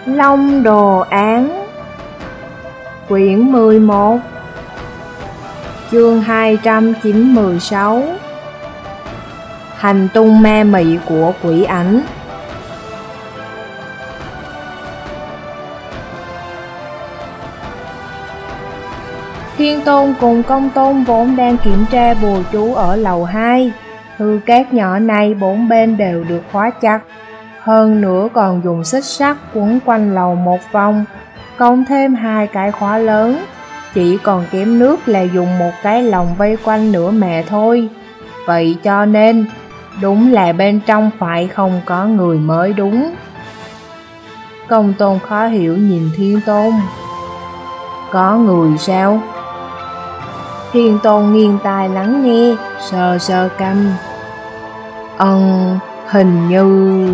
Long Đồ Án Quyển 11 Chương 296 Hành tung ma mị của quỷ ảnh. Thiên Tôn cùng Công Tôn vốn đang kiểm tra bùa chú ở lầu 2. Thư cát nhỏ này bốn bên đều được khóa chặt, hơn nữa còn dùng xích sắt quấn quanh lầu một vòng, cộng thêm 2 cái khóa lớn. Chỉ còn kém nước là dùng một cái lồng vây quanh nữa mà thôi. Vậy cho nên, đúng là bên trong phải không có người mới đúng. Công Tôn khó hiểu nhìn Thiên Tôn. Có người sao? Thiên Tôn nghiêng tai lắng nghe, sờ sờ cằm. Hình như...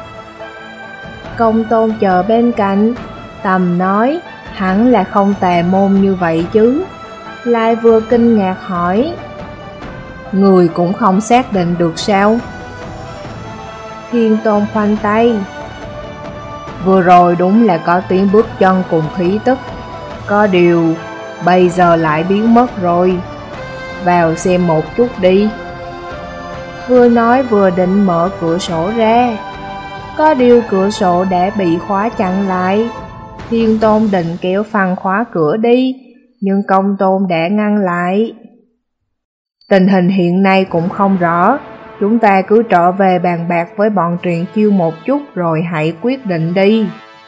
Công Tôn chờ bên cạnh, Tầm nói, hẳn là không tà môn như vậy chứ. Lại vừa kinh ngạc hỏi, người cũng không xác định được sao? Thiên Tôn khoanh tay. Vừa rồi đúng là có tiếng bước chân cùng khí tức, có điều bây giờ lại biến mất rồi. Vào xem một chút đi. Vừa nói vừa định mở cửa sổ ra, có điều cửa sổ đã bị khóa chặn lại. Thiên Tôn định kéo phăng khóa cửa đi, nhưng Công Tôn đã ngăn lại. Tình hình hiện nay cũng không rõ, chúng ta cứ trở về bàn bạc với bọn Triển Chiêu một chút rồi hãy quyết định đi.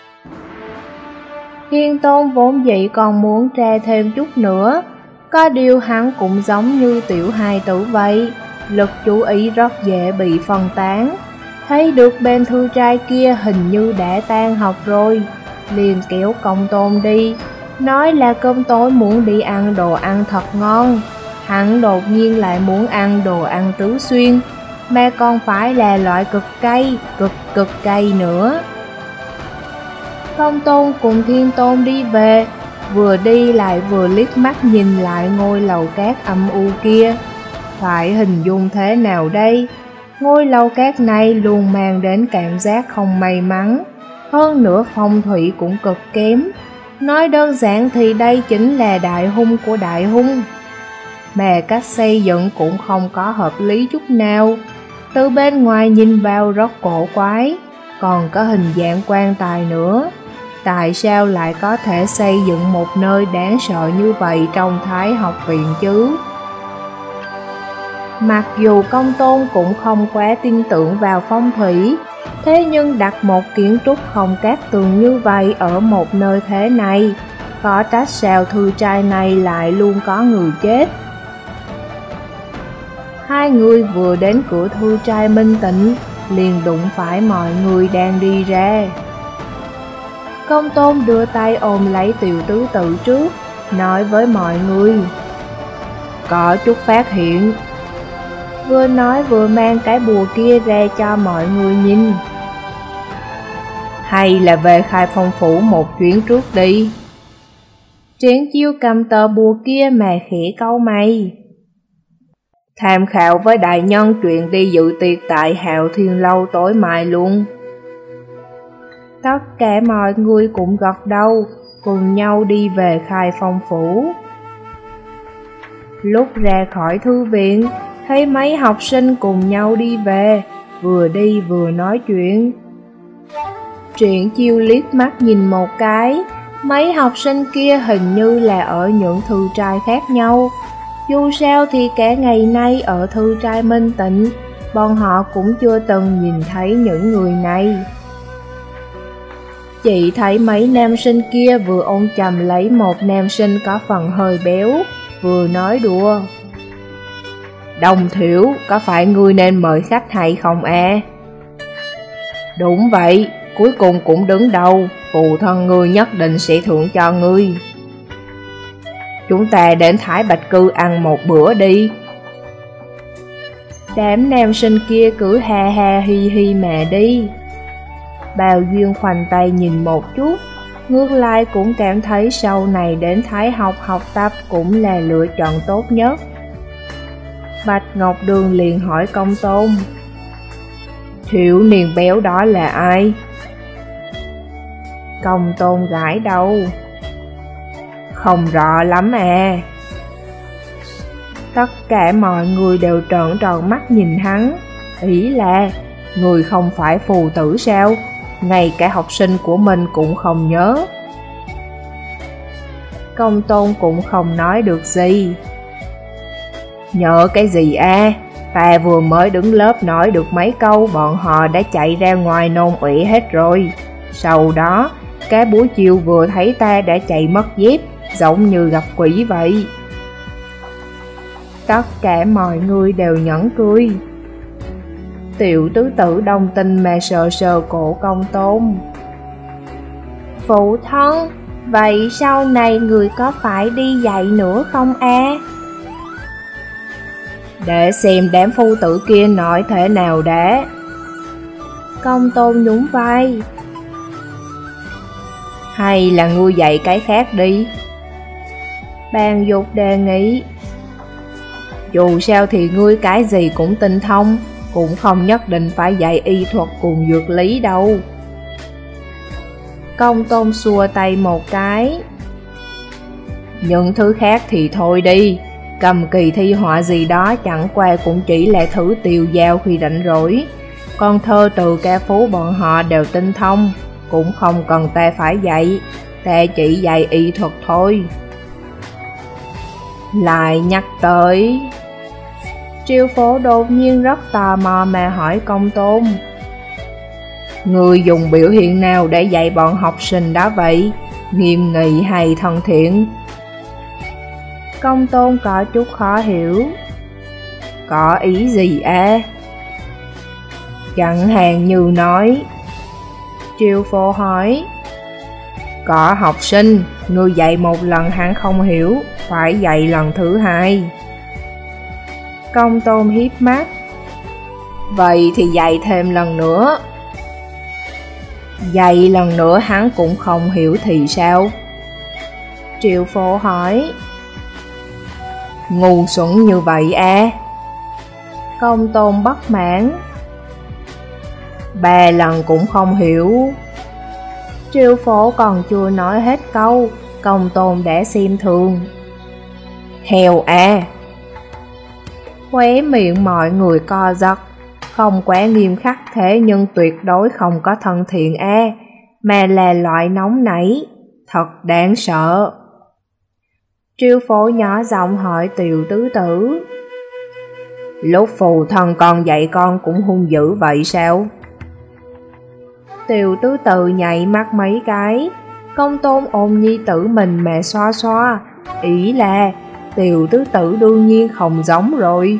Thiên Tôn vốn dĩ còn muốn tra thêm chút nữa, có điều hắn cũng giống như tiểu hài tử vậy, lực chú ý rất dễ bị phân tán. Thấy được bên thư trai kia hình như đã tan học rồi, liền kéo Công Tôn đi, nói là cơm tối muốn đi ăn đồ ăn thật ngon. Hắn đột nhiên lại muốn ăn đồ ăn tứ xuyên, mà còn phải là loại cực cực cay nữa. Công Tôn cùng Thiên Tôn đi về, vừa đi lại vừa liếc mắt nhìn lại ngôi lầu cát âm u kia. Phải hình dung thế nào đây? Ngôi lầu cát này luôn mang đến cảm giác không may mắn, hơn nữa phong thủy cũng cực kém. Nói đơn giản thì đây chính là đại hung của đại hung. Mà cách xây dựng cũng không có hợp lý chút nào. Từ bên ngoài nhìn vào rất cổ quái, còn có hình dạng quan tài nữa. Tại sao lại có thể xây dựng một nơi đáng sợ như vậy trong Thái học viện chứ? Mặc dù Công Tôn cũng không quá tin tưởng vào phong thủy, thế nhưng đặt một kiến trúc không cát tường như vậy ở một nơi thế này, có trách sao thư trai này lại luôn có người chết. Hai người vừa đến cửa thư trai Minh Tịnh, liền đụng phải mọi người đang đi ra. Công Tôn đưa tay ôm lấy Tiểu Tứ Tự trước, nói với mọi người, có chút phát hiện. Vừa nói vừa mang cái bùa kia ra cho mọi người nhìn. Hay là về Khai Phong Phủ một chuyến trước đi. Triển Chiêu cầm tờ bùa kia mà khẽ cau mày. Tham khảo với đại nhân chuyện đi dự tiệc tại Hạo Thiên Lâu tối mai luôn. Tất cả mọi người cũng gật đầu, cùng nhau đi về Khai Phong Phủ. Lúc ra khỏi thư viện, thấy mấy học sinh cùng nhau đi về, vừa đi vừa nói chuyện. Triển Chiêu liếc mắt nhìn một cái, mấy học sinh kia hình như là ở những thư trai khác nhau. Dù sao thì cả ngày nay ở thư trai Minh Tịnh, bọn họ cũng chưa từng nhìn thấy những người này. Chị thấy mấy nam sinh kia vừa ôm chầm lấy một nam sinh có phần hơi béo, vừa nói đùa. Đồng Thiểu, có phải ngươi nên mời khách hay không à? Đúng vậy, cuối cùng cũng đứng đầu, phụ thân ngươi nhất định sẽ thưởng cho ngươi. Chúng ta đến Thái Bạch Cư ăn một bữa đi. Đám nam sinh kia cứ ha ha hi hi mà đi. Bào Duyên khoanh tay nhìn một chút, ngược lại cũng cảm thấy sau này đến Thái học học tập cũng là lựa chọn tốt nhất. Bạch Ngọc Đường liền hỏi Công Tôn, thiếu niên béo đó là ai? Công Tôn gãi đầu. Không rõ lắm à. Tất cả mọi người đều trợn tròn mắt nhìn hắn. Ý là, người không phải phù tử sao? Ngay cả học sinh của mình cũng không nhớ. Công Tôn cũng không nói được gì. Nhớ cái gì à? Ta vừa mới đứng lớp nói được mấy câu, bọn họ đã chạy ra ngoài nôn ọe hết rồi. Sau đó, cả buổi chiều vừa thấy ta đã chạy mất dép, giống như gặp quỷ vậy. Tất cả mọi người đều nhẫn cười. Tiểu tứ tử đồng tình mà sờ sờ cổ Công Tôn. Phụ thân, vậy sau này người có phải đi dạy nữa không a? Để xem đám phu tử kia nói thế nào đã. Công Tôn nhún vai. Hay là ngươi dạy cái khác đi. Bàn Dục đề nghị. Dù sao thì ngươi cái gì cũng tinh thông, cũng không nhất định phải dạy y thuật cùng dược lý đâu. Công Tôn xua tay một cái. Những thứ khác thì thôi đi, cầm kỳ thi họa gì đó chẳng qua cũng chỉ là thứ tiêu dao khi rảnh rỗi. Con thơ từ ca phú bọn họ đều tinh thông, cũng không cần ta phải dạy, ta chỉ dạy y thuật thôi. Lại nhắc tới, Triều Phổ đột nhiên rất tò mò mà hỏi Công Tôn. Người dùng biểu hiện nào để dạy bọn học sinh đó vậy? Nghiêm nghị hay thân thiện? Công Tôn có chút khó hiểu. Có ý gì à? Chẳng hạn như nói. Triều Phổ hỏi. Có học sinh, người dạy một lần hắn không hiểu, phải dạy lần thứ hai. Công Tôn hiếp mắt. Vậy thì dạy thêm lần nữa. Dạy lần nữa hắn cũng không hiểu thì sao? Triệu Phổ hỏi. Ngu xuẩn như vậy à? Công Tôn bất mãn. 3 lần cũng không hiểu. Triệu Phổ còn chưa nói hết câu, Công Tôn đã xem thường. Hèo à? Khóe miệng mọi người co giật. Không quá nghiêm khắc thế nhưng tuyệt đối không có thân thiện a, mà là loại nóng nảy, thật đáng sợ. Triều Phổ nhỏ giọng hỏi Tiểu tứ tử. Lúc phù thân con dạy con cũng hung dữ vậy sao? Tiểu tứ tử nhảy mắt mấy cái. Công Tôn ôm nhi tử mình mà xoa xoa, ý là Tiểu tứ tử đương nhiên không giống rồi.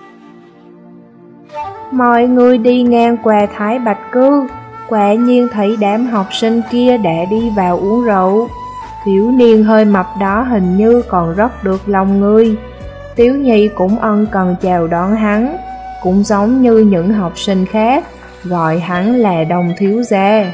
Mọi người đi ngang qua Thái Bạch Cư, quả nhiên thấy đám học sinh kia đã đi vào uống rượu. Thiếu niên hơi mập đó hình như còn rất được lòng người. Tiếu Nhi cũng ân cần chào đón hắn, cũng giống như những học sinh khác, gọi hắn là Đồng thiếu gia.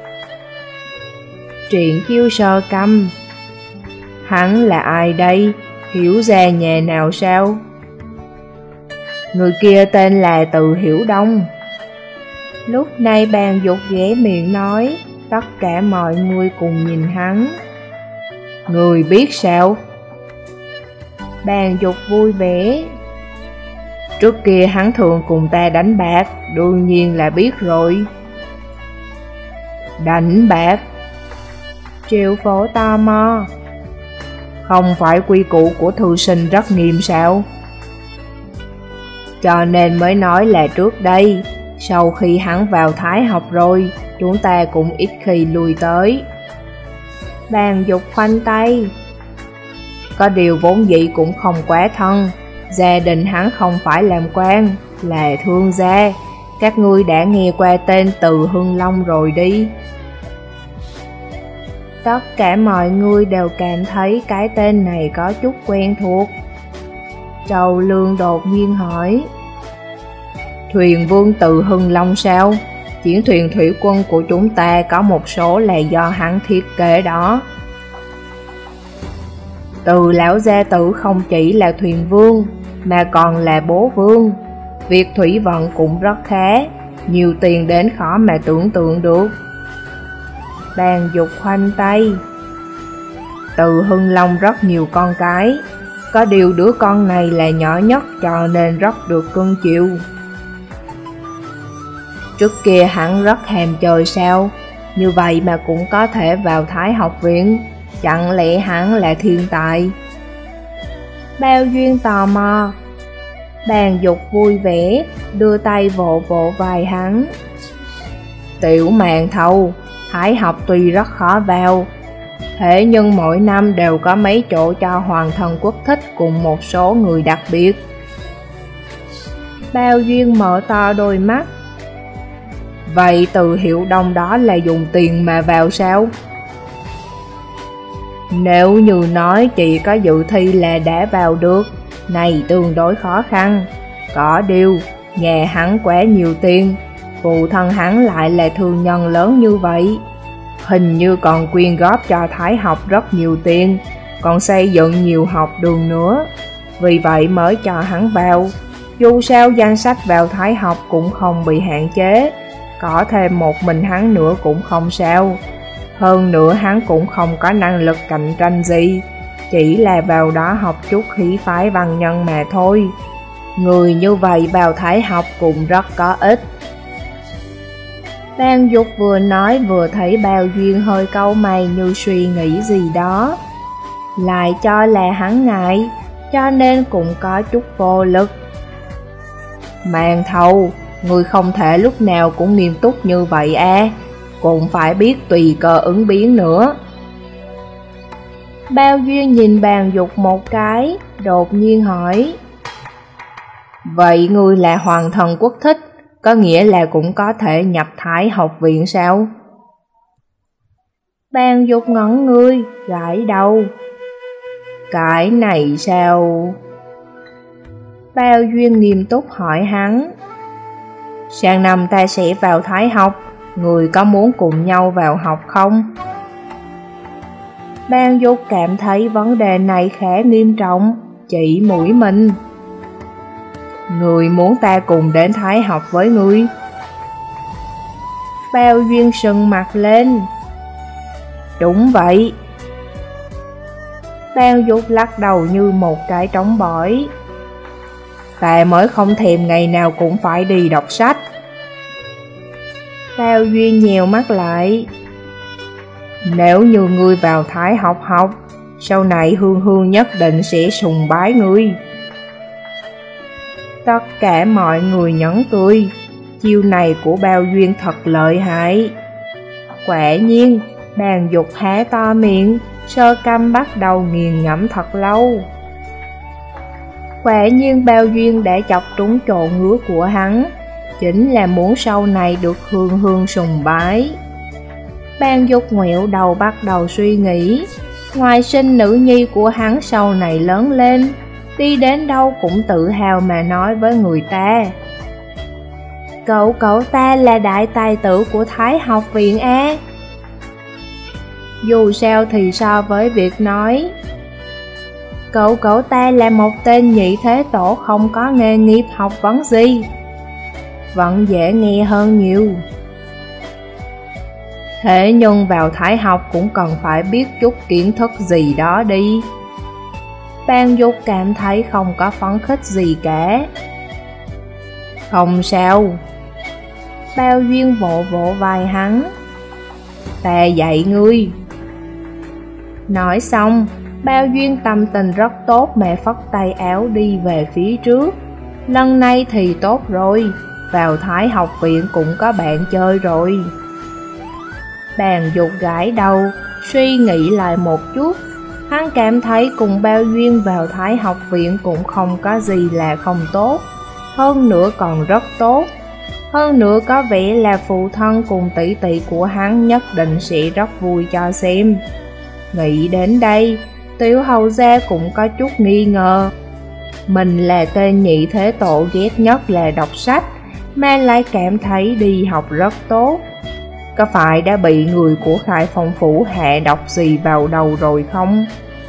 Triển Chiêu sơ căm. Hắn là ai đây? Hiểu gia nhà nào sao? Người kia tên là Từ Hiểu Đông. Lúc này Bàn Dục ghé miệng nói, tất cả mọi người cùng nhìn hắn. Người biết sao? Bàn Dục vui vẻ. Trước kia hắn thường cùng ta đánh bạc, đương nhiên là biết rồi. Đánh bạc? Triệu Phổ tò mò. Không phải quy củ của thư sinh rất nghiêm sao? Cho nên mới nói là trước đây, sau khi hắn vào Thái học rồi, chúng ta cũng ít khi lui tới. Bàn Dục khoanh tay. Có điều vốn dĩ cũng không quá thân, gia đình hắn không phải làm quan, là thương gia. Các ngươi đã nghe qua tên Từ Hưng Long rồi đi. Tất cả mọi người đều cảm thấy cái tên này có chút quen thuộc. Trầu Lương đột nhiên hỏi. Thuyền vương Từ Hưng Long sao? Chiến thuyền thủy quân của chúng ta có một số là do hắn thiết kế đó. Từ lão gia tử không chỉ là thuyền vương, mà còn là bố vương. Việc thủy vận cũng rất khá, nhiều tiền đến khó mà tưởng tượng được. Bàn Dục khoanh tay. Từ Hưng Long rất nhiều con cái, có điều đứa con này là nhỏ nhất cho nên rất được cưng chiều. Trước kia hắn rất thèm chơi sao? Như vậy mà cũng có thể vào Thái học viện, chẳng lẽ hắn là thiên tài? Bao Duyên tò mò. Bàn Dục vui vẻ, đưa tay vỗ vỗ vai hắn. Tiểu Màn Thầu, Thái học tuy rất khó vào, thế nhưng mỗi năm đều có mấy chỗ cho Hoàng Thần Quốc thích cùng một số người đặc biệt. Bao Duyên mở to đôi mắt. Vậy Từ Hiệu Đông đó là dùng tiền mà vào sao? Nếu như nói chỉ có dự thi là đã vào được, này tương đối khó khăn. Có điều, nhà hắn quá nhiều tiền, phụ thân hắn lại là thương nhân lớn như vậy. Hình như còn quyên góp cho Thái học rất nhiều tiền, còn xây dựng nhiều học đường nữa. Vì vậy mới cho hắn vào. Dù sao danh sách vào Thái học cũng không bị hạn chế, có thêm một mình hắn nữa cũng không sao. Hơn nữa hắn cũng không có năng lực cạnh tranh gì, chỉ là vào đó học chút khí phái văn nhân mà thôi. Người như vậy vào Thái học cũng rất có ích. Bàn Dục vừa nói vừa thấy Bao Duyên hơi cau mày như suy nghĩ gì đó. Lại cho là hắn ngại, cho nên cũng có chút vô lực. Màn Thầu, người không thể lúc nào cũng nghiêm túc như vậy à, cũng phải biết tùy cơ ứng biến nữa. Bao Duyên nhìn Bàn Dục một cái, đột nhiên hỏi. Vậy người là Hoàng Thần Quốc thích, có nghĩa là cũng có thể nhập Thái học viện sao? Bàn Dục ngẩn người, gãi đầu. Cái này sao? Bao Duyên nghiêm túc hỏi hắn. Sang năm ta sẽ vào Thái học, người có muốn cùng nhau vào học không? Bàn Dục cảm thấy vấn đề này khá nghiêm trọng, chỉ mũi mình. Người muốn ta cùng đến Thái học với ngươi? Bao Duyên sưng mặt lên. Đúng vậy. Bàn Dục lắc đầu như một cái trống bỏi. Ta mới không thèm ngày nào cũng phải đi đọc sách. Bao Duyên nhèo mắt lại. Nếu như ngươi vào Thái học, sau này Hương Hương nhất định sẽ sùng bái ngươi. Tất cả mọi người nhẫn cười. Chiêu này của Bao Duyên thật lợi hại. Quả nhiên, Bàn Dục há to miệng, Sơ Căm bắt đầu nghiền ngẫm thật lâu. Quả nhiên Bao Duyên đã chọc trúng chỗ ngứa của hắn, chính là muốn sau này được Hương Hương sùng bái. Bàn Dục ngoẹo đầu bắt đầu suy nghĩ, ngoài sinh nữ nhi của hắn sau này lớn lên, đi đến đâu cũng tự hào mà nói với người ta. Cậu ta là đại tài tử của Thái học viện A. Dù sao thì so với việc nói cậu ta là một tên nhị thế tổ không có nghề nghiệp học vấn gì, vẫn dễ nghe hơn nhiều. Thế nhưng vào Thái học cũng cần phải biết chút kiến thức gì đó đi. Bàn Dục cảm thấy không có phấn khích gì cả. Không sao. Bao Duyên vỗ vỗ vai hắn. Ta dạy ngươi. Nói xong, Bao Duyên tâm tình rất tốt mà phất tay áo đi về phía trước. Lần này thì tốt rồi, vào Thái học viện cũng có bạn chơi rồi. Bàn Dục gãi đầu, suy nghĩ lại một chút. Hắn cảm thấy cùng Bao Duyên vào Thái học viện cũng không có gì là không tốt, hơn nữa còn rất tốt. Hơn nữa có vẻ là phụ thân cùng tỷ tỷ của hắn nhất định sẽ rất vui cho xem. Nghĩ đến đây, Tiểu Hầu Gia cũng có chút nghi ngờ. Mình là tên nhị thế tổ ghét nhất là đọc sách, mà lại cảm thấy đi học rất tốt. Có phải đã bị người của Khai Phong Phủ hạ độc gì vào đầu rồi không?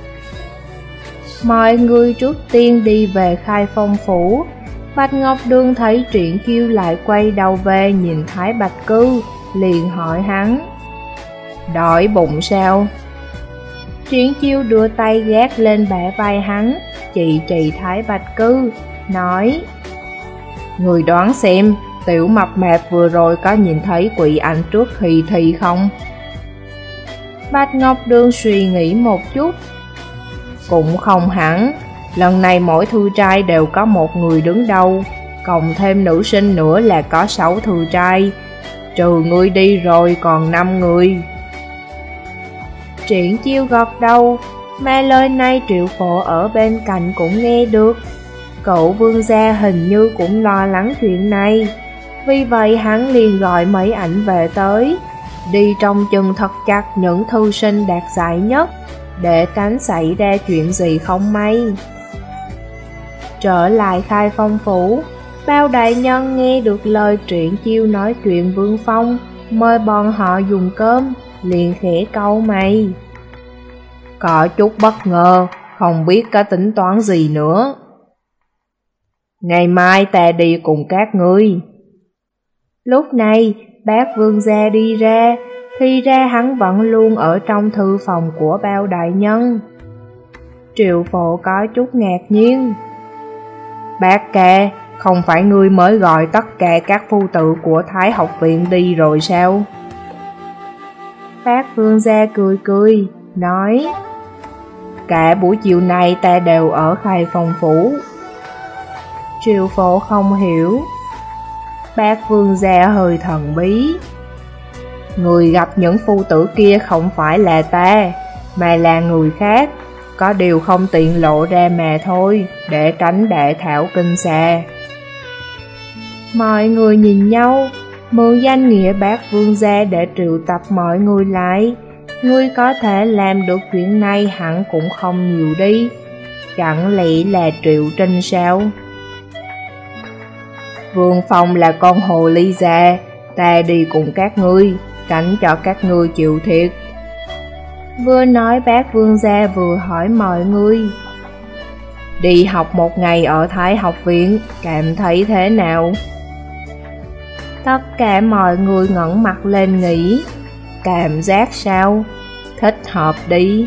Mọi người trước tiên đi về Khai Phong Phủ. Bạch Ngọc Đường thấy Triển Chiêu lại quay đầu về nhìn Thái Bạch Cư, liền hỏi hắn. Đói bụng sao? Triển Chiêu đưa tay gác lên bả vai hắn, chị Thái Bạch Cư, nói: Người đoán xem, tiểu mập mạp vừa rồi có nhìn thấy quỷ ảnh trước khi thi không? Bạch Ngọc Đường suy nghĩ một chút. Cũng không hẳn, lần này mỗi thư trai đều có một người đứng đầu, cộng thêm nữ sinh nữa là có 6 thư trai, trừ ngươi đi rồi còn 5 người. Triển Chiêu gật đầu, mà lời này Triệu Phổ ở bên cạnh cũng nghe được. Cậu Vương gia hình như cũng lo lắng chuyện này, vì vậy hắn liền gọi mấy ảnh về tới, đi trông chừng thật chặt những thư sinh đạt giải nhất, để tránh xảy ra chuyện gì không may. Trở lại Khai Phong phủ, Bao đại nhân nghe được lời Triển Chiêu nói chuyện Vương Phong mời bọn họ dùng cơm, liền khẽ cau mày. Có chút bất ngờ, không biết có tính toán gì nữa. Ngày mai ta đi cùng các ngươi. Lúc này, bác Vương gia đi ra, thì ra hắn vẫn luôn ở trong thư phòng của Bao đại nhân. Triệu Phổ có chút ngạc nhiên. Bác ca, không phải ngươi mới gọi tất cả các phu tử của Thái học viện đi rồi sao? Bác Vương gia cười cười, nói: Cả buổi chiều nay ta đều ở Khai Phong phủ. Triệu Phổ không hiểu. Bác Vương gia hơi thần bí. Người gặp những phu tử kia không phải là ta, mà là người khác, có điều không tiện lộ ra mà thôi, để tránh đại thảo kinh xa. Mọi người nhìn nhau, mượn danh nghĩa bác Vương gia để triệu tập mọi người lại. Ngươi có thể làm được chuyện này hẳn cũng không nhiều đi. Chẳng lẽ là Triệu Trinh sao? Vương Phong là con hồ ly già, ta đi cùng các ngươi, tránh cho các ngươi chịu thiệt. Vừa nói bác Vương gia vừa hỏi mọi người: Đi học một ngày ở Thái học viện, cảm thấy thế nào? Tất cả mọi người ngẩng mặt lên nghĩ: Cảm giác sao? Thích hợp đi.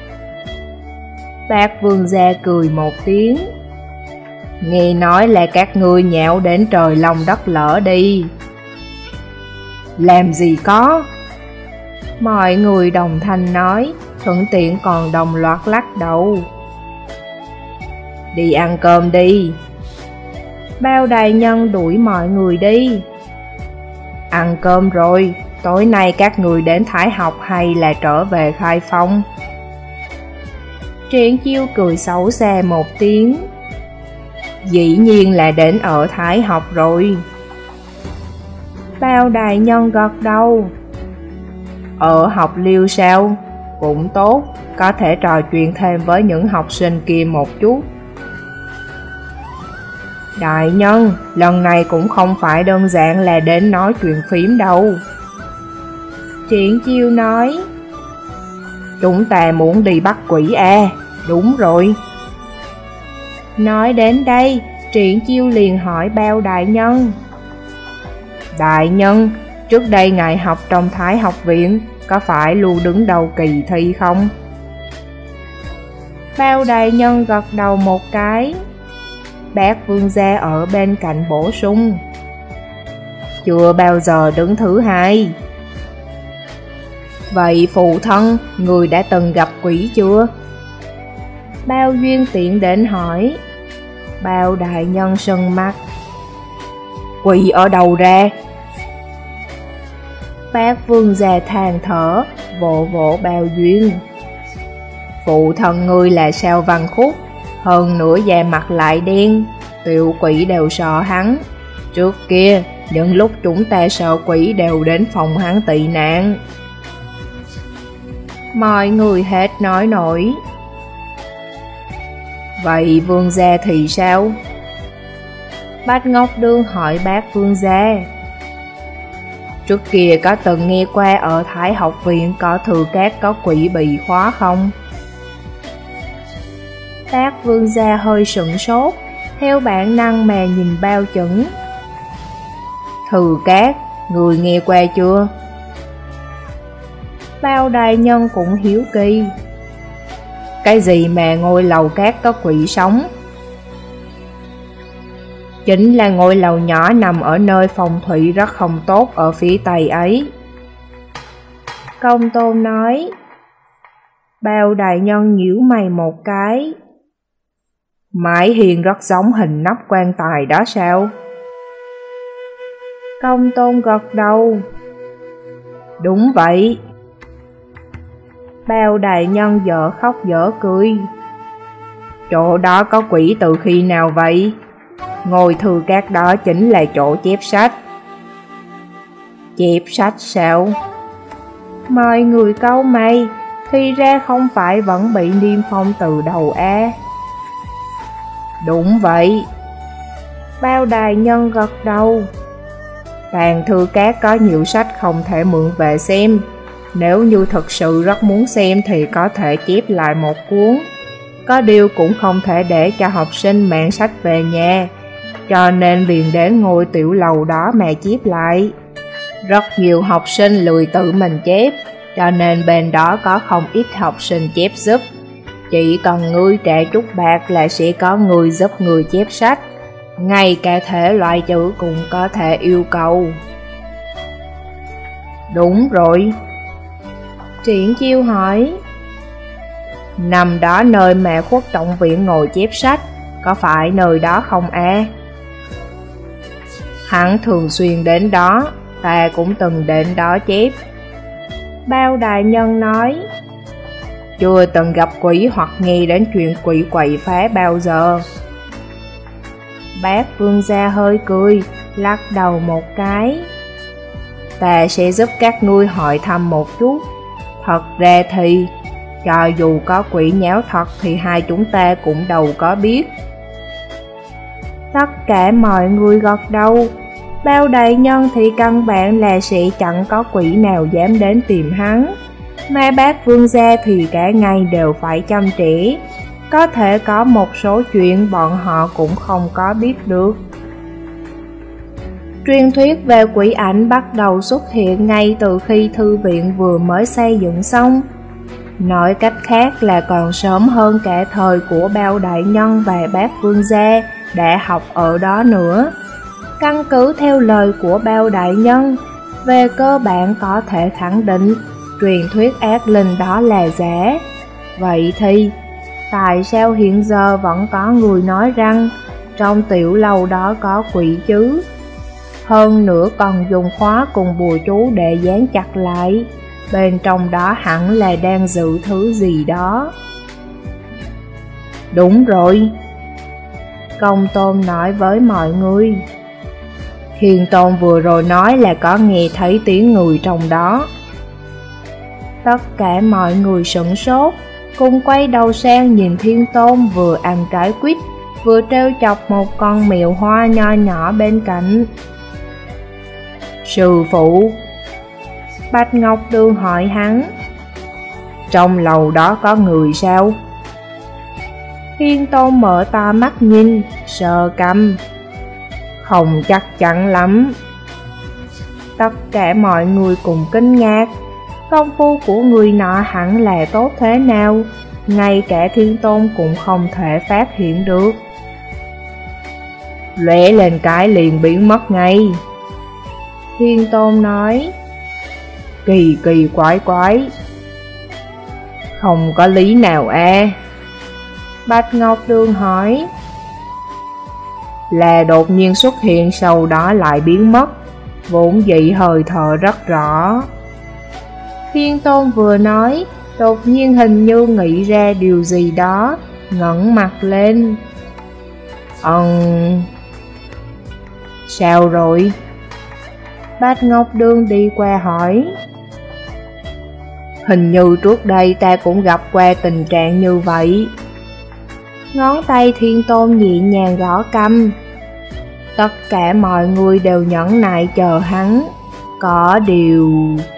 Bác Vương gia cười một tiếng: Nghe nói là các ngươi nhạo đến trời long đất lở đi. Làm gì có? Mọi người đồng thanh nói, thuận tiện còn đồng loạt lắc đầu. Đi ăn cơm đi. Bao đại nhân đuổi mọi người đi. Ăn cơm rồi, tối nay các người đến Thái học hay là trở về Khai Phong? Triển Chiêu cười xấu xa một tiếng. Dĩ nhiên là đến ở Thái học rồi. Bao đại nhân gật đầu. Ở học Liêu sao? Cũng tốt, có thể trò chuyện thêm với những học sinh kia một chút. Đại nhân, lần này cũng không phải đơn giản là đến nói chuyện phím đâu. Triển Chiêu nói: Chúng ta muốn đi bắt quỷ à? Đúng rồi. Nói đến đây, Triển Chiêu liền hỏi Bao đại nhân: Đại nhân, trước đây ngài học trong Thái học viện, có phải luôn đứng đầu kỳ thi không? Bao đại nhân gật đầu một cái. Bác Vương gia ở bên cạnh bổ sung: Chưa bao giờ đứng thứ hai. Vậy phụ thân, người đã từng gặp quỷ chưa? Bao Duyên tiện đến hỏi. Bao đại nhân sưng mắt: Quỷ ở đâu ra? Bác Vương gia than thở, vỗ vỗ Bao Duyên: Phụ thân ngươi là sao Văn Khúc, hơn nữa da mặt lại đen, tiểu quỷ đều sợ hắn. Trước kia, những lúc chúng ta sợ quỷ đều đến phòng hắn tị nạn. Mọi người hết nói nổi. Vậy Vương gia thì sao? Bạch Ngọc Đường hỏi bác Vương gia. Trước kia có từng nghe qua ở Thái học viện có Thừa Cát có quỷ bị khóa không? Bác Vương gia hơi sửng sốt, theo bản năng mà nhìn Bao Chẩn. Thừa Cát, người nghe qua chưa? Bao đại nhân cũng hiếu kỳ. Cái gì mà ngôi lầu cát có quỷ sống? Chính là ngôi lầu nhỏ nằm ở nơi phong thủy rất không tốt ở phía tây ấy. Công tôn nói. Bao đại nhân nhíu mày một cái. Mái hiên rất giống hình nắp quan tài đó sao? Công tôn gật đầu. Đúng vậy. Bao đại nhân dở khóc dở cười. Chỗ đó có quỷ từ khi nào vậy? Ngôi thư cát đó chính là chỗ chép sách. Chép sách sao? Mọi người cau mày, thì ra không phải vẫn bị niêm phong từ đầu à? Đúng vậy. Bao đại nhân gật đầu. Tàng thư cát có nhiều sách không thể mượn về xem. Nếu như thực sự rất muốn xem thì có thể chép lại một cuốn. Có điều cũng không thể để cho học sinh mang sách về nhà, cho nên liền đến ngôi tiểu lầu đó mà chép lại. Rất nhiều học sinh lười tự mình chép, cho nên bên đó có không ít học sinh chép giúp. Chỉ cần ngươi trả chút bạc là sẽ có người giúp người chép sách. Ngay cả thể loại chữ cũng có thể yêu cầu. Đúng rồi. Triển Chiêu hỏi. Nằm đó nơi mà Khuất Trọng Viện ngồi chép sách, có phải nơi đó không à? Hắn thường xuyên đến đó, ta cũng từng đến đó chép. Bao đại nhân nói. Chưa từng gặp quỷ hoặc nghe đến chuyện quỷ quậy phá bao giờ. Bác Vương gia hơi cười, lắc đầu một cái. Ta sẽ giúp các ngươi hỏi thăm một chút. Thật ra thì, cho dù có quỷ nháo thật thì hai chúng ta cũng đâu có biết. Tất cả mọi người gật đầu. Bao đại nhân thì căn bản là sẽ chẳng có quỷ nào dám đến tìm hắn. Mà bác Vương gia thì cả ngày đều phải chăm chỉ. Có thể có một số chuyện bọn họ cũng không có biết được. Truyền thuyết về quỷ ảnh bắt đầu xuất hiện ngay từ khi thư viện vừa mới xây dựng xong. Nói cách khác là còn sớm hơn cả thời của Bao đại nhân và bác Vương gia đã học ở đó nữa. Căn cứ theo lời của Bao đại nhân, về cơ bản có thể khẳng định truyền thuyết ác linh đó là giả. Vậy thì, tại sao hiện giờ vẫn có người nói rằng trong tiểu lầu đó có quỷ chứ? Hơn nữa còn dùng khóa cùng bùa chú để dán chặt lại. Bên trong đó hẳn là đang giữ thứ gì đó. Đúng rồi. Công tôn nói với mọi người. Thiên tôn vừa rồi nói là có nghe thấy tiếng người trong đó. Tất cả mọi người sửng sốt, cùng quay đầu sang nhìn Thiên tôn vừa ăn trái quýt, vừa trêu chọc một con mèo hoa nho nhỏ bên cạnh. Sư phụ. Bạch Ngọc Đường hỏi hắn. Trong lầu đó có người sao? Thiên tôn mở to mắt nhìn, sờ cằm. Không chắc chắn lắm. Tất cả mọi người cùng kinh ngạc. Công phu của người nọ hẳn là tốt thế nào, ngay cả Thiên tôn cũng không thể phát hiện được. Lóe lên cái liền biến mất ngay. Thiên tôn nói. Kỳ kỳ quái quái. Không có lý nào à? Bạch Ngọc Đường hỏi. Là đột nhiên xuất hiện sau đó lại biến mất, vốn dĩ hơi thở rất rõ. Thiên tôn vừa nói, đột nhiên hình như nghĩ ra điều gì đó, ngẩng mặt lên. Sao rồi? Bạch Ngọc Đường đi qua hỏi. Hình như trước đây ta cũng gặp qua tình trạng như vậy. Ngón tay Thiên tôn nhẹ nhàng gõ cằm. Tất cả mọi người đều nhẫn nại chờ hắn. Có điều...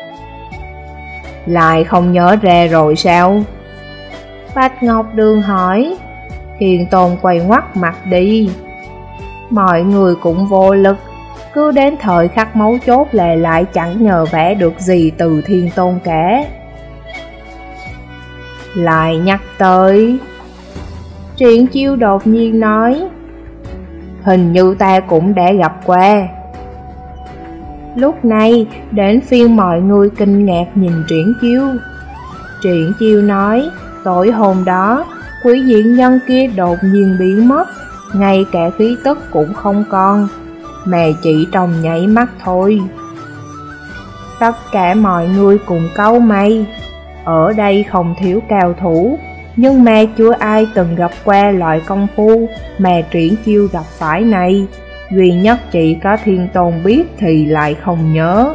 Lại không nhớ ra rồi sao? Bạch Ngọc Đường hỏi. Thiên tôn quay ngoắt mặt đi. Mọi người cũng vô lực. Cứ đến thời khắc mấu chốt lại chẳng nhờ vẽ được gì từ Thiên tôn cả. lại nhắc tới. Triển Chiêu đột nhiên nói, hình như ta cũng đã gặp qua. Lúc này đến phiên mọi người kinh ngạc nhìn Triển Chiêu. Triển Chiêu nói, tối hôm đó, quý diện nhân kia đột nhiên biến mất, ngay cả khí tức cũng không còn, mà chỉ trong nháy mắt thôi. Tất cả mọi người cùng cau mày. Ở đây không thiếu cao thủ, nhưng mà chưa ai từng gặp qua loại công phu mà Triển Chiêu gặp phải này. Duy nhất chỉ có Thiên Tôn biết thì lại không nhớ.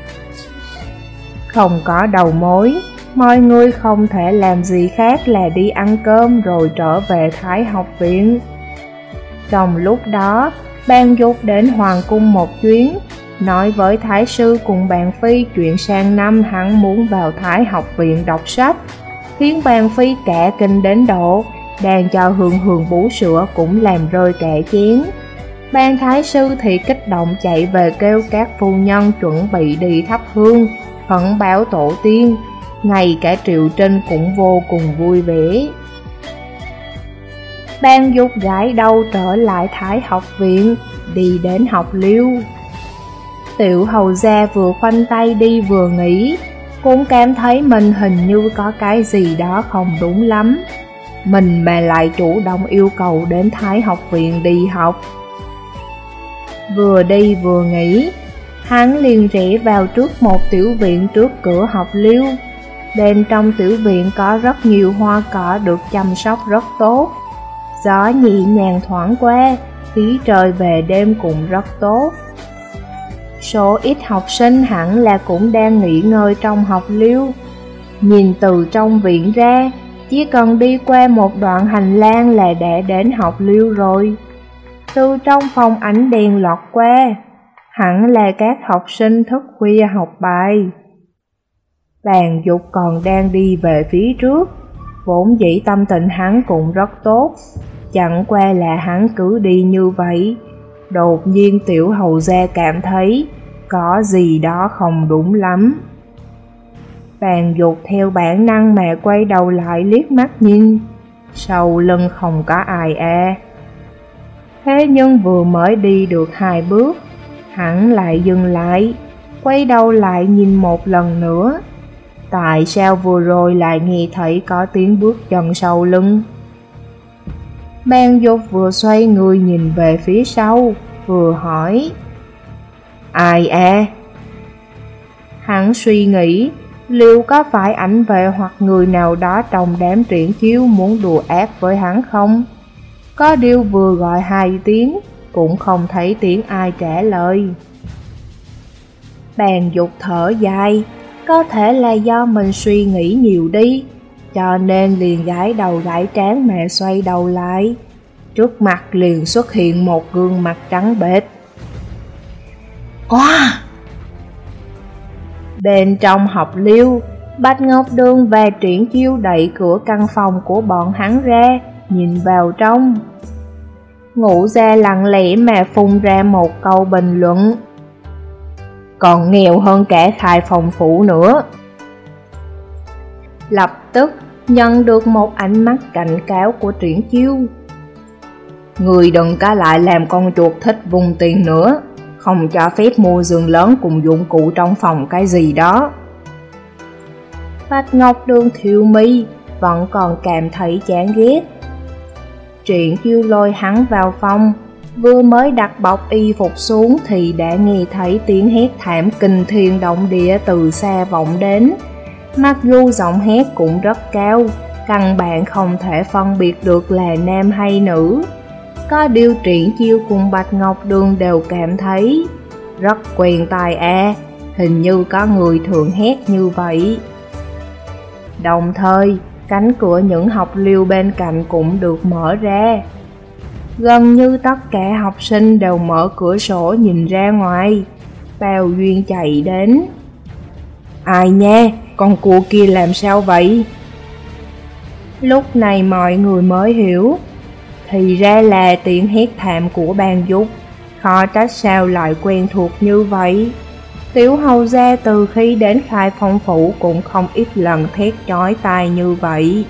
Không có đầu mối, mọi người không thể làm gì khác là đi ăn cơm rồi trở về Thái học viện. Trong lúc đó, Bàn Dục đến Hoàng cung một chuyến, nói với Thái sư cùng Bàn Phi chuyện sang năm hắn muốn vào Thái học viện đọc sách, khiến Bàn Phi cả kinh đến độ đang cho Hương Hương bú sữa cũng làm rơi cả chén. Ban Thái sư thì kích động chạy về kêu các phu nhân chuẩn bị đi thắp hương, khẩn báo tổ tiên. Ngay cả Triệu Trinh cũng vô cùng vui vẻ. Bàn Dục gãi đầu trở lại Thái học viện, đi đến học liêu. Tiểu hầu gia vừa khoanh tay đi vừa nghĩ, cũng cảm thấy mình hình như có cái gì đó không đúng lắm. Mình mà lại chủ động yêu cầu đến Thái học viện đi học. Vừa đi vừa nghĩ, hắn liền rẽ vào trước một tiểu viện trước cửa học liêu. Bên trong tiểu viện có rất nhiều hoa cỏ được chăm sóc rất tốt. Gió nhẹ nhàng thoảng qua, khí trời về đêm cũng rất tốt. Số ít học sinh hẳn là cũng đang nghỉ ngơi trong học liêu. Nhìn từ trong viện ra, chỉ cần đi qua một đoạn hành lang là đã đến học liêu rồi. Từ trong phòng ánh đèn lọt qua, hẳn là các học sinh thức khuya học bài. Bàn Dục còn đang đi về phía trước, vốn dĩ tâm tình hắn cũng rất tốt, chẳng qua là hắn cứ đi như vậy. Đột nhiên tiểu hầu gia cảm thấy có gì đó không đúng lắm. Bàn Dục theo bản năng mà quay đầu lại liếc mắt nhìn, sau lưng không có ai à. Thế nhưng vừa mới đi được 2 bước, hắn lại dừng lại, quay đầu lại nhìn một lần nữa. Tại sao vừa rồi lại nghe thấy có tiếng bước chân sau lưng? Bàn Dục vừa xoay người nhìn về phía sau, vừa hỏi, ai à? Hắn suy nghĩ, liệu có phải ảnh vệ hoặc người nào đó trong đám Triển Chiêu muốn đùa ác với hắn không? Có điều vừa gọi 2 tiếng, cũng không thấy tiếng ai trả lời. Bàn Dục thở dài, có thể là do mình suy nghĩ nhiều đi, cho nên liền gãi đầu gãi trán mà xoay đầu lại. Trước mặt liền xuất hiện một gương mặt trắng bệch. Wow! Bên trong học liêu, Bạch Ngọc Đường và Triển Chiêu đẩy cửa căn phòng của bọn hắn ra, nhìn vào trong. Ngũ Gia lặng lẽ mà phun ra một câu bình luận, còn nghèo hơn cả Khai Phong phủ nữa. Lập tức nhận được một ánh mắt cảnh cáo của Triển Chiêu. Người đừng có lại làm con chuột thích vùng tiền nữa, không cho phép mua giường lớn cùng dụng cụ trong phòng cái gì đó. Bạch Ngọc Đường thiêu mi, vẫn còn cảm thấy chán ghét. Triển Chiêu lôi hắn vào phòng, vừa mới đặt bọc y phục xuống thì đã nghe thấy tiếng hét thảm kinh thiên động địa từ xa vọng đến. Mặc dù giọng hét cũng rất cao, căn bản không thể phân biệt được là nam hay nữ. Có điều Triển Chiêu cùng Bạch Ngọc Đường đều cảm thấy rất quen tai à, hình như có người thường hét như vậy. Đồng thời, cánh cửa những học liêu bên cạnh cũng được mở ra. Gần như tất cả học sinh đều mở cửa sổ nhìn ra ngoài. Bao Duyên chạy đến. Ai nha, con cua kia làm sao vậy? Lúc này mọi người mới hiểu, thì ra là tiếng hét thảm của Bàn Dục, khó trách sao lại quen thuộc như vậy. Tiểu hầu gia từ khi đến Khai Phong phủ cũng không ít lần thét chói tai như vậy.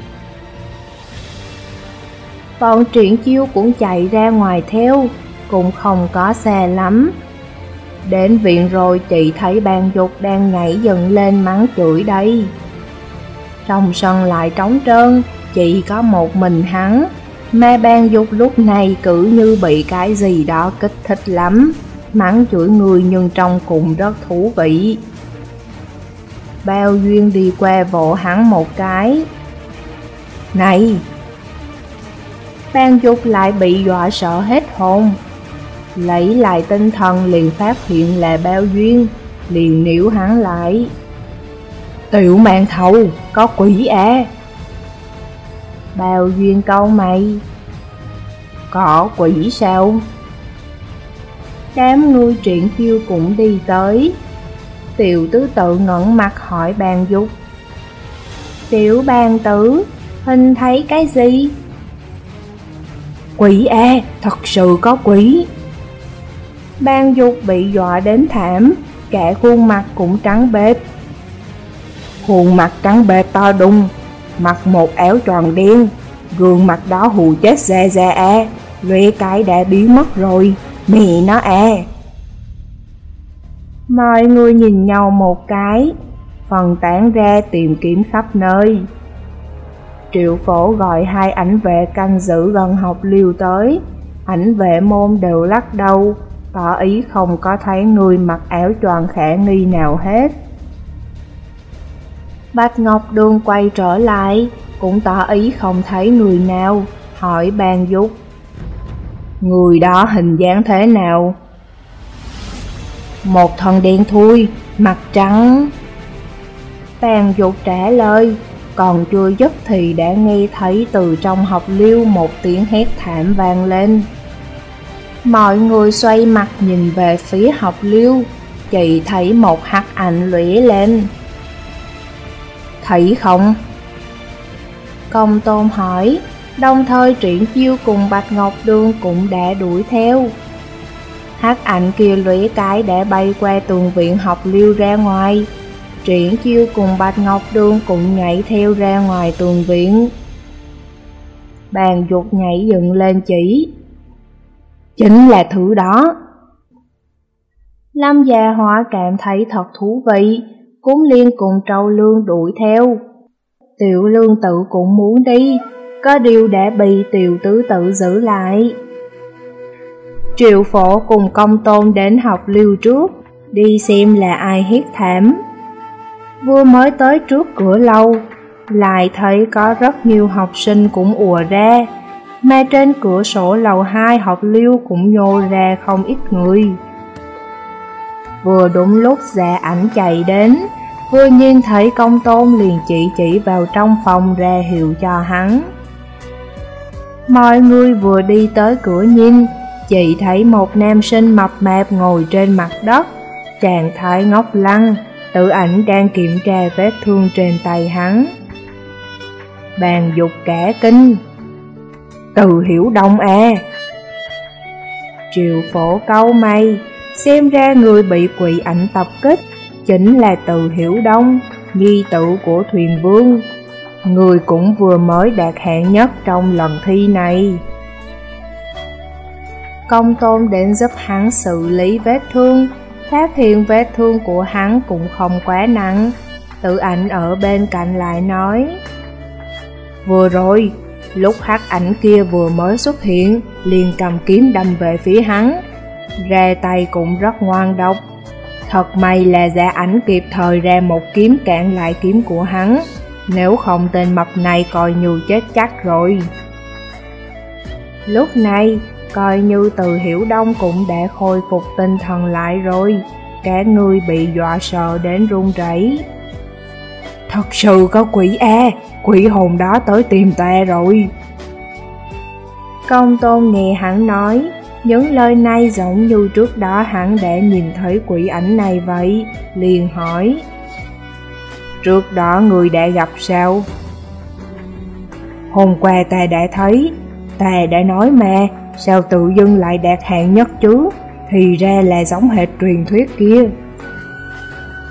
Bọn Triển Chiêu cũng chạy ra ngoài theo, cũng không có xe lắm. Đến viện rồi chị thấy Bàn Dục đang nhảy dựng lên mắng chửi đây. Trong sân lại trống trơn, chỉ có một mình hắn, mà Bàn Dục lúc này cứ như bị cái gì đó kích thích lắm, mắng chửi người nhưng trong cùng rất thú vị. Bao Duyên đi qua vỗ hắn một cái. Này! Bàn Dục lại bị dọa sợ hết hồn. Lấy lại tinh thần liền phát hiện là Bao Duyên, liền níu hắn lại. Tiểu Mạn Thầu, có quỷ à? Bao Duyên cau mày. Có quỷ sao? Đám người Triển Chiêu cũng đi tới. Tiểu tứ tự ngẩng mặt hỏi Bàn Dục. Tiểu bàn tử, huynh thấy cái gì? Quỷ à, thật sự có quỷ. Bàn Dục bị dọa đến thảm, cả khuôn mặt cũng trắng bệch. Khuôn mặt trắng bệch to đùng, mặc một áo tròn đen, gương mặt đó hù chết ra ra à, lóe cái đã biến mất rồi, mẹ nó à. Mọi người nhìn nhau một cái, phân tán ra tìm kiếm khắp nơi. Triệu Phổ gọi 2 ảnh vệ canh giữ gần học liêu tới, ảnh vệ môn đều lắc đầu, tỏ ý không có thấy người mặc áo choàng khả nghi nào hết. Bạch Ngọc Đường quay trở lại, cũng tỏ ý không thấy người nào, hỏi Bàn Dục. Người đó hình dáng thế nào? Một thân đen thui, mặt trắng. Bàn Dục trả lời, còn chưa dứt thì đã nghe thấy từ trong học liêu một tiếng hét thảm vang lên. Mọi người xoay mặt nhìn về phía học liêu, chỉ thấy một hắc ảnh lóe lên. Thấy không? Công Tôn hỏi, đồng thời Triển Chiêu cùng Bạch Ngọc Đường cũng đã đuổi theo. Hắc ảnh kia lóe cái đã bay qua tường viện học liêu ra ngoài. Triển Chiêu cùng Bạch Ngọc Đường cũng nhảy theo ra ngoài tường viện. Bàn Dục nhảy dựng lên chỉ. Chính là thứ đó. Lâm Gia Hỏa cảm thấy thật thú vị, cũng liên cùng Trâu Lương đuổi theo. Tiểu Lương Tự cũng muốn đi, có điều đã bị Tiểu Tứ Tự giữ lại. Triệu Phổ cùng Công Tôn đến học liêu trước, đi xem là ai hét thảm. Vừa mới tới trước cửa lâu, lại thấy có rất nhiều học sinh cũng ùa ra, mà trên cửa sổ lầu 2 học liêu cũng nhô ra không ít người. Vừa đúng lúc Dạ Ảnh chạy đến, vừa nhìn thấy Công Tôn liền chỉ vào trong phòng ra hiệu cho hắn. Mọi người vừa đi tới cửa nhìn, chỉ thấy một nam sinh mập mạp ngồi trên mặt đất, trạng thái ngốc lăng, Tự Ảnh đang kiểm tra vết thương trên tay hắn. Bàn Dục cả kinh. Từ Hiểu Đông à? Triệu Phổ cau mày, xem ra người bị quỷ ảnh tập kích chính là Từ Hiểu Đông, nhi tử của Thuyền Vương. Người cũng vừa mới đạt hạng nhất trong lần thi này. Công Tôn đến giúp hắn xử lý vết thương, phát hiện vết thương của hắn cũng không quá nặng. Tự Ảnh ở bên cạnh lại nói. Vừa rồi, lúc hắc ảnh kia vừa mới xuất hiện, liền cầm kiếm đâm về phía hắn, ra tay cũng rất ngoan độc. Thật may là Dạ Ảnh kịp thời ra một kiếm cản lại kiếm của hắn, nếu không tên mập này coi như chết chắc rồi. Lúc này, coi như Từ Hiểu Đông cũng đã khôi phục tinh thần lại rồi, cả người bị dọa sợ đến run rẩy. Thật sự có quỷ à, quỷ hồn đó tới tìm ta rồi. Công Tôn nghe hắn nói, những lời này giống như trước đó hắn đã nhìn thấy quỷ ảnh này vậy, liền hỏi. Trước đó người đã gặp sao? Hôm qua ta đã thấy, ta đã nói mà, sao tự dưng lại đạt hạng nhất chứ, thì ra là giống hệt truyền thuyết kia.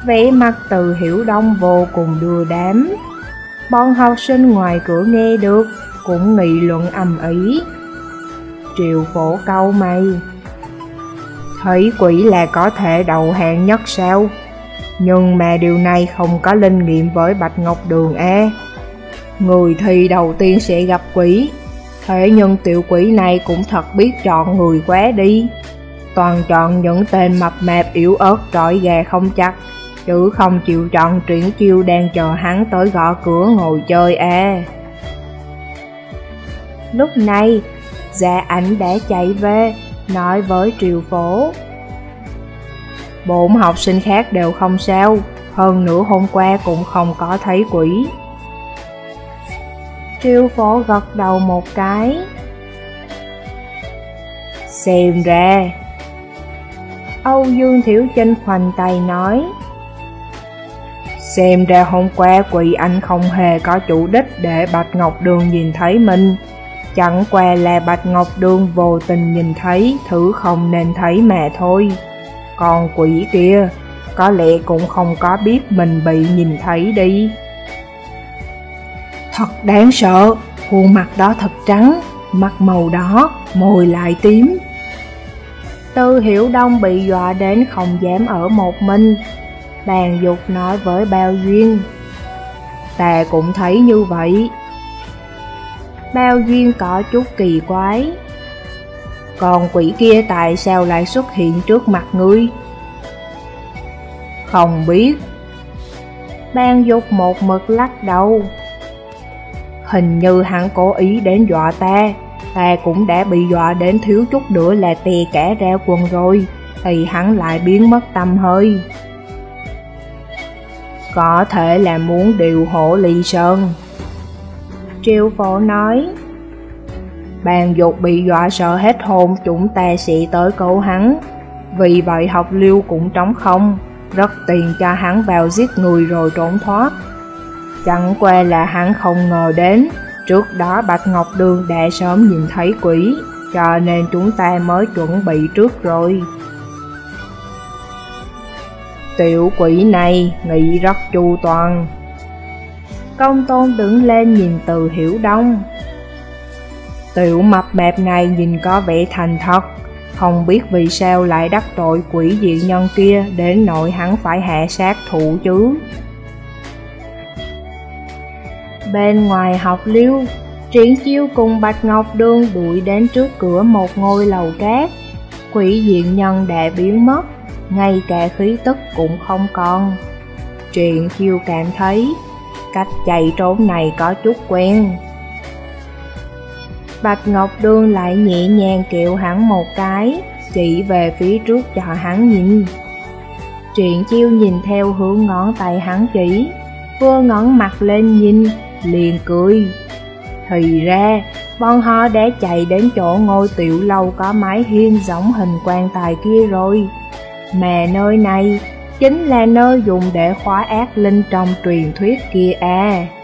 Vẻ mặt Từ Hiểu Đông vô cùng đưa đám. Bọn học sinh ngoài cửa nghe được cũng nghị luận ầm ĩ. Triệu Phổ cau mày: thấy quỷ là có thể đầu hạng nhất sao? Nhưng mà điều này không có linh nghiệm với Bạch Ngọc Đường a. Người thi đầu tiên sẽ gặp quỷ, thế nhưng tiểu quỷ này cũng thật biết chọn người quá đi. Toàn chọn những tên mập mạp yếu ớt trọi gà không chắc, chứ không chịu chọn Triển Chiêu đang chờ hắn tới gõ cửa ngồi chơi a. Lúc này, Dạ Ảnh đã chạy về, nói với Triệu Phổ: 4 học sinh khác đều không sao, hơn nữa hôm qua cũng không có thấy quỷ. Triệu Phổ gật đầu một cái. Xem ra. Âu Dương Thiểu Chinh khoanh tay nói: xem ra hôm qua quỷ anh không hề có chủ đích để Bạch Ngọc Đường nhìn thấy mình. Chẳng qua là Bạch Ngọc Đường vô tình nhìn thấy thứ không nên thấy mà thôi. Còn quỷ kia có lẽ cũng không có biết mình bị nhìn thấy đi. Thật đáng sợ, khuôn mặt đó thật trắng, mặt màu đỏ, môi lại tím. Từ Hiểu Đông bị dọa đến không dám ở một mình. Bàn Dục nói với Bao Duyên: ta cũng thấy như vậy. Bao Duyên có chút kỳ quái: còn quỷ kia tại sao lại xuất hiện trước mặt ngươi? Không biết. Ban Dục một mực lắc đầu: hình như hắn cố ý đến dọa ta. Ta cũng đã bị dọa đến thiếu chút nữa là tè cả ra quần rồi, thì hắn lại biến mất tăm hơi. Có thể là muốn điều Hổ Ly Sơn. Triệu Phổ nói: Bàn Dục bị dọa sợ hết hồn, chúng ta sẽ tới cứu hắn. Vì vậy Học Liêu cũng trống không, rất tiền cho hắn vào giết người rồi trốn thoát. Chẳng qua là hắn không ngờ đến, trước đó Bạch Ngọc Đường đã sớm nhìn thấy quỷ, cho nên chúng ta mới chuẩn bị trước rồi. Tiểu quỷ này nghĩ rất chu toàn. Công Tôn đứng lên nhìn Từ Hiểu Đông: tiểu mập mạp này nhìn có vẻ thành thật, không biết vì sao lại đắc tội quỷ dị nhân kia đến nỗi hắn phải hạ sát thủ chứ. Bên ngoài Học Liêu, Triển Chiêu cùng Bạch Ngọc Đường đuổi đến trước cửa một ngôi lầu cát. Quỷ diện nhân đã biến mất, ngay cả khí tức cũng không còn. Triển Chiêu cảm thấy cách chạy trốn này có chút quen. Bạch Ngọc Đường lại nhẹ nhàng kéo hắn một cái, chỉ về phía trước cho hắn nhìn. Triển Chiêu nhìn theo hướng ngón tay hắn chỉ, vừa ngẩng mặt lên nhìn, liền cười. Thì ra, bọn họ đã chạy đến chỗ ngôi tiểu lâu có mái hiên giống hình quan tài kia rồi. Mà nơi này chính là nơi dùng để khóa ác linh trong truyền thuyết kia à.